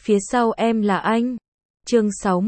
phía sau em là anh. Chương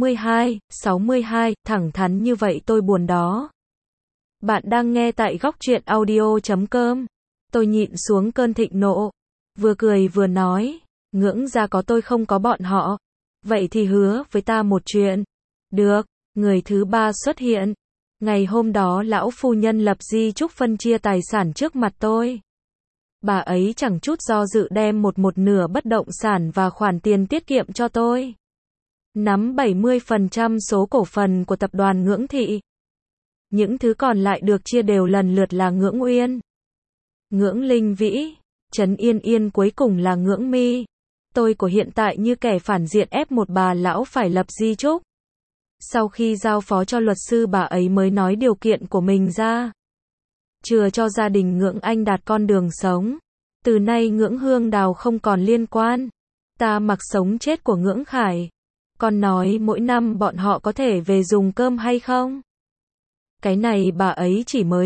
62, thẳng thắn như vậy tôi buồn đó. Bạn đang nghe tại góc truyện audio.com. Tôi nhịn xuống cơn thịnh nộ, vừa cười vừa nói, ngưỡng ra có tôi không có bọn họ. Vậy thì hứa với ta một chuyện. Được, người thứ ba xuất hiện. Ngày hôm đó lão phu nhân lập di chúc phân chia tài sản trước mặt tôi. Bà ấy chẳng chút do dự đem một nửa bất động sản và khoản tiền tiết kiệm cho tôi. Nắm 70% số cổ phần của tập đoàn Ngưỡng Thị. Những thứ còn lại được chia đều lần lượt là Ngưỡng Uyên, Ngưỡng Linh Vĩ, Trấn Yên Yên, cuối cùng là Ngưỡng Mi. Tôi của hiện tại như kẻ phản diện ép một bà lão phải lập di chúc. Sau khi giao phó cho luật sư, bà ấy mới nói điều kiện của mình ra. Chừa cho gia đình Ngưỡng Anh đạt con đường sống. Từ nay Ngưỡng Hương Đào không còn liên quan. Ta mặc sống chết của Ngưỡng Khải. Con nói mỗi năm bọn họ có thể về dùng cơm hay không? Cái này bà ấy chỉ mới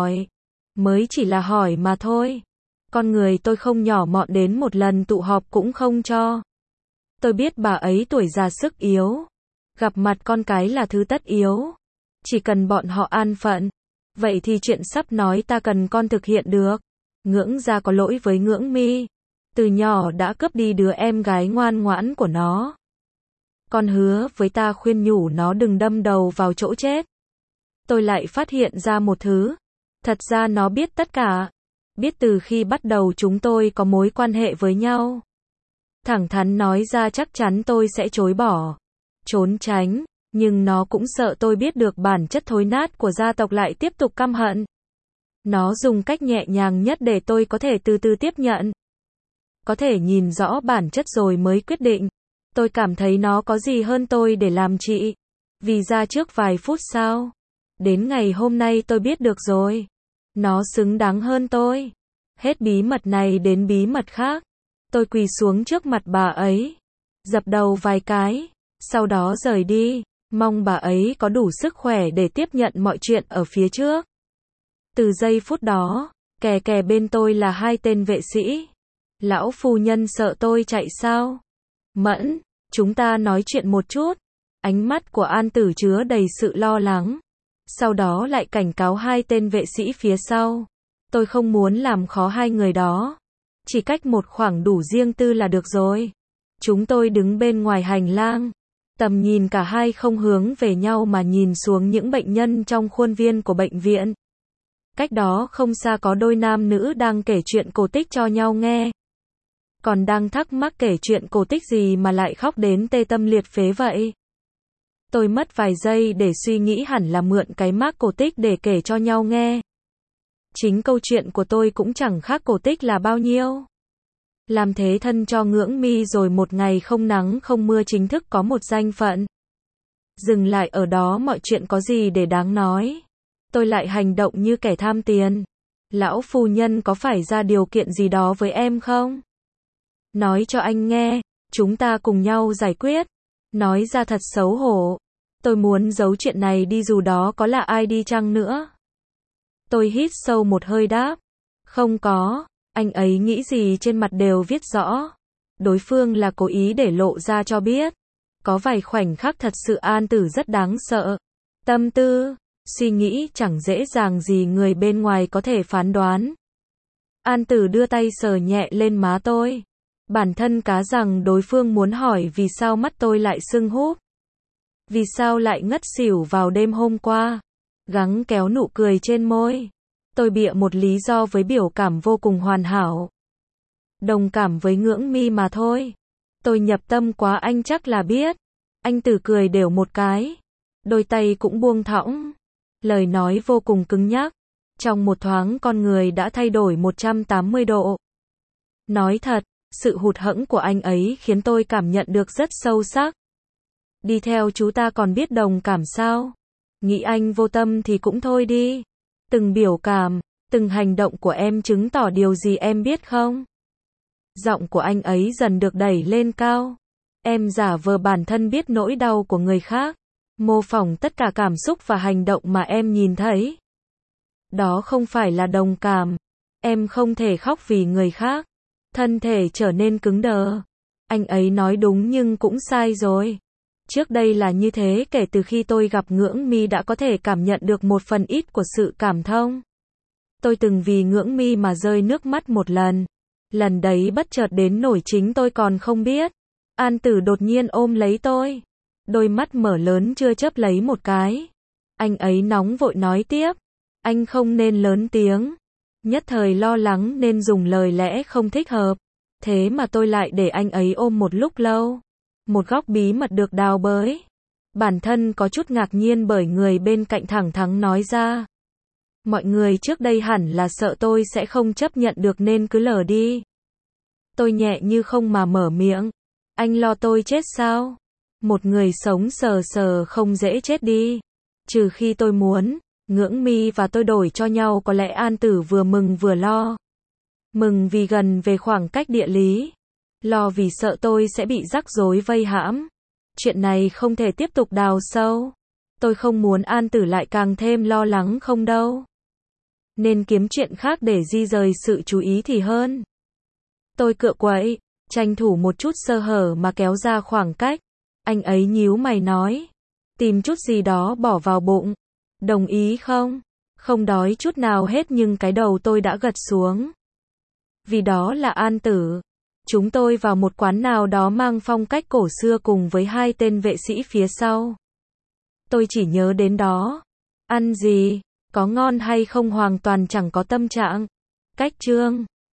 chỉ là hỏi mà thôi. Con người tôi không nhỏ mọn đến một lần tụ họp cũng không cho. Tôi biết bà ấy tuổi già sức yếu. Gặp mặt con cái là thứ tất yếu. Chỉ cần bọn họ an phận. Vậy thì chuyện sắp nói ta cần con thực hiện được. Ngưỡng gia có lỗi với Ngưỡng Mi. Từ nhỏ đã cướp đi đứa em gái ngoan ngoãn của nó. Con hứa với ta khuyên nhủ nó đừng đâm đầu vào chỗ chết. Tôi lại phát hiện ra một thứ. Thật ra nó biết tất cả. Biết từ khi bắt đầu chúng tôi có mối quan hệ với nhau. Thẳng thắn nói ra chắc chắn tôi sẽ chối bỏ, trốn tránh. Nhưng nó cũng sợ tôi biết được bản chất thối nát của gia tộc lại tiếp tục căm hận. Nó dùng cách nhẹ nhàng nhất để tôi có thể từ từ tiếp nhận. Có thể nhìn rõ bản chất rồi mới quyết định. Tôi cảm thấy nó có gì hơn tôi để làm chị. Vì ra trước vài phút sau. Đến ngày hôm nay tôi biết được rồi. Nó xứng đáng hơn tôi. Hết bí mật này đến bí mật khác. Tôi quỳ xuống trước mặt bà ấy. Dập đầu vài cái. Sau đó rời đi. Mong bà ấy có đủ sức khỏe để tiếp nhận mọi chuyện ở phía trước. Từ giây phút đó, kè bên tôi là hai tên vệ sĩ. Lão phu nhân sợ tôi chạy sao? Mẫn, chúng ta nói chuyện một chút. Ánh mắt của An Tử chứa đầy sự lo lắng. Sau đó lại cảnh cáo hai tên vệ sĩ phía sau. Tôi không muốn làm khó hai người đó. Chỉ cách một khoảng đủ riêng tư là được rồi. Chúng tôi đứng bên ngoài hành lang. Tầm nhìn cả hai không hướng về nhau mà nhìn xuống những bệnh nhân trong khuôn viên của bệnh viện. Cách đó không xa có đôi nam nữ đang kể chuyện cổ tích cho nhau nghe. Còn đang thắc mắc kể chuyện cổ tích gì mà lại khóc đến tê tâm liệt phế vậy. Tôi mất vài giây để suy nghĩ, hẳn là mượn cái mác cổ tích để kể cho nhau nghe. Chính câu chuyện của tôi cũng chẳng khác cổ tích là bao nhiêu. Làm thế thân cho Ngưỡng Mi rồi một ngày không nắng không mưa chính thức có một danh phận. Dừng lại ở đó mọi chuyện có gì để đáng nói. Tôi lại hành động như kẻ tham tiền. Lão phu nhân có phải ra điều kiện gì đó với em không? Nói cho anh nghe, chúng ta cùng nhau giải quyết. Nói ra thật xấu hổ. Tôi muốn giấu chuyện này đi dù đó có là ai đi chăng nữa. Tôi hít sâu một hơi đáp. Không có, anh ấy nghĩ gì trên mặt đều viết rõ. Đối phương là cố ý để lộ ra cho biết. Có vài khoảnh khắc thật sự An Tử rất đáng sợ. Tâm tư, suy nghĩ chẳng dễ dàng gì người bên ngoài có thể phán đoán. An Tử đưa tay sờ nhẹ lên má tôi. Bản thân cá rằng đối phương muốn hỏi vì sao mắt tôi lại sưng húp. Vì sao lại ngất xỉu vào đêm hôm qua. Gắng kéo nụ cười trên môi. Tôi bịa một lý do với biểu cảm vô cùng hoàn hảo. Đồng cảm với Ngưỡng Mi mà thôi. Tôi nhập tâm quá anh chắc là biết. Anh Tử cười đều một cái. Đôi tay cũng buông thõng. Lời nói vô cùng cứng nhắc. Trong một thoáng con người đã thay đổi 180 độ. Nói thật, sự hụt hẫng của anh ấy khiến tôi cảm nhận được rất sâu sắc. Đi theo chú ta còn biết đồng cảm sao? Nghĩ anh vô tâm thì cũng thôi đi. Từng biểu cảm, từng hành động của em chứng tỏ điều gì em biết không? Giọng của anh ấy dần được đẩy lên cao. Em giả vờ bản thân biết nỗi đau của người khác. Mô phỏng tất cả cảm xúc và hành động mà em nhìn thấy. Đó không phải là đồng cảm. Em không thể khóc vì người khác. Thân thể trở nên cứng đờ. Anh ấy nói đúng nhưng cũng sai rồi. Trước đây là như thế, kể từ khi tôi gặp Ngưỡng Mi đã có thể cảm nhận được một phần ít của sự cảm thông. Tôi từng vì Ngưỡng Mi mà rơi nước mắt một lần. Lần đấy bất chợt đến nỗi chính tôi còn không biết. An Tử đột nhiên ôm lấy tôi. Đôi mắt mở lớn chưa chớp lấy một cái. Anh ấy nóng vội nói tiếp. Anh không nên lớn tiếng. Nhất thời lo lắng nên dùng lời lẽ không thích hợp. Thế mà tôi lại để anh ấy ôm một lúc lâu. Một góc bí mật được đào bới. Bản thân có chút ngạc nhiên bởi người bên cạnh thẳng thắn nói ra. Mọi người trước đây hẳn là sợ tôi sẽ không chấp nhận được nên cứ lờ đi. Tôi nhẹ như không mà mở miệng. Anh lo tôi chết sao? Một người sống sờ sờ không dễ chết đi. Trừ khi tôi muốn. Ngưỡng Mi và tôi đổi cho nhau, có lẽ An Tử vừa mừng vừa lo. Mừng vì gần về khoảng cách địa lý. Lo vì sợ tôi sẽ bị rắc rối vây hãm. Chuyện này không thể tiếp tục đào sâu. Tôi không muốn An Tử lại càng thêm lo lắng không đâu. Nên kiếm chuyện khác để di rời sự chú ý thì hơn. Tôi cựa quậy, tranh thủ một chút sơ hở mà kéo ra khoảng cách. Anh ấy nhíu mày nói. Tìm chút gì đó bỏ vào bụng. Đồng ý không? Không đói chút nào hết nhưng cái đầu tôi đã gật xuống. Vì đó là An Tử. Chúng tôi vào một quán nào đó mang phong cách cổ xưa cùng với hai tên vệ sĩ phía sau. Tôi chỉ nhớ đến đó. Ăn gì, có ngon hay không hoàn toàn chẳng có tâm trạng. Cách chương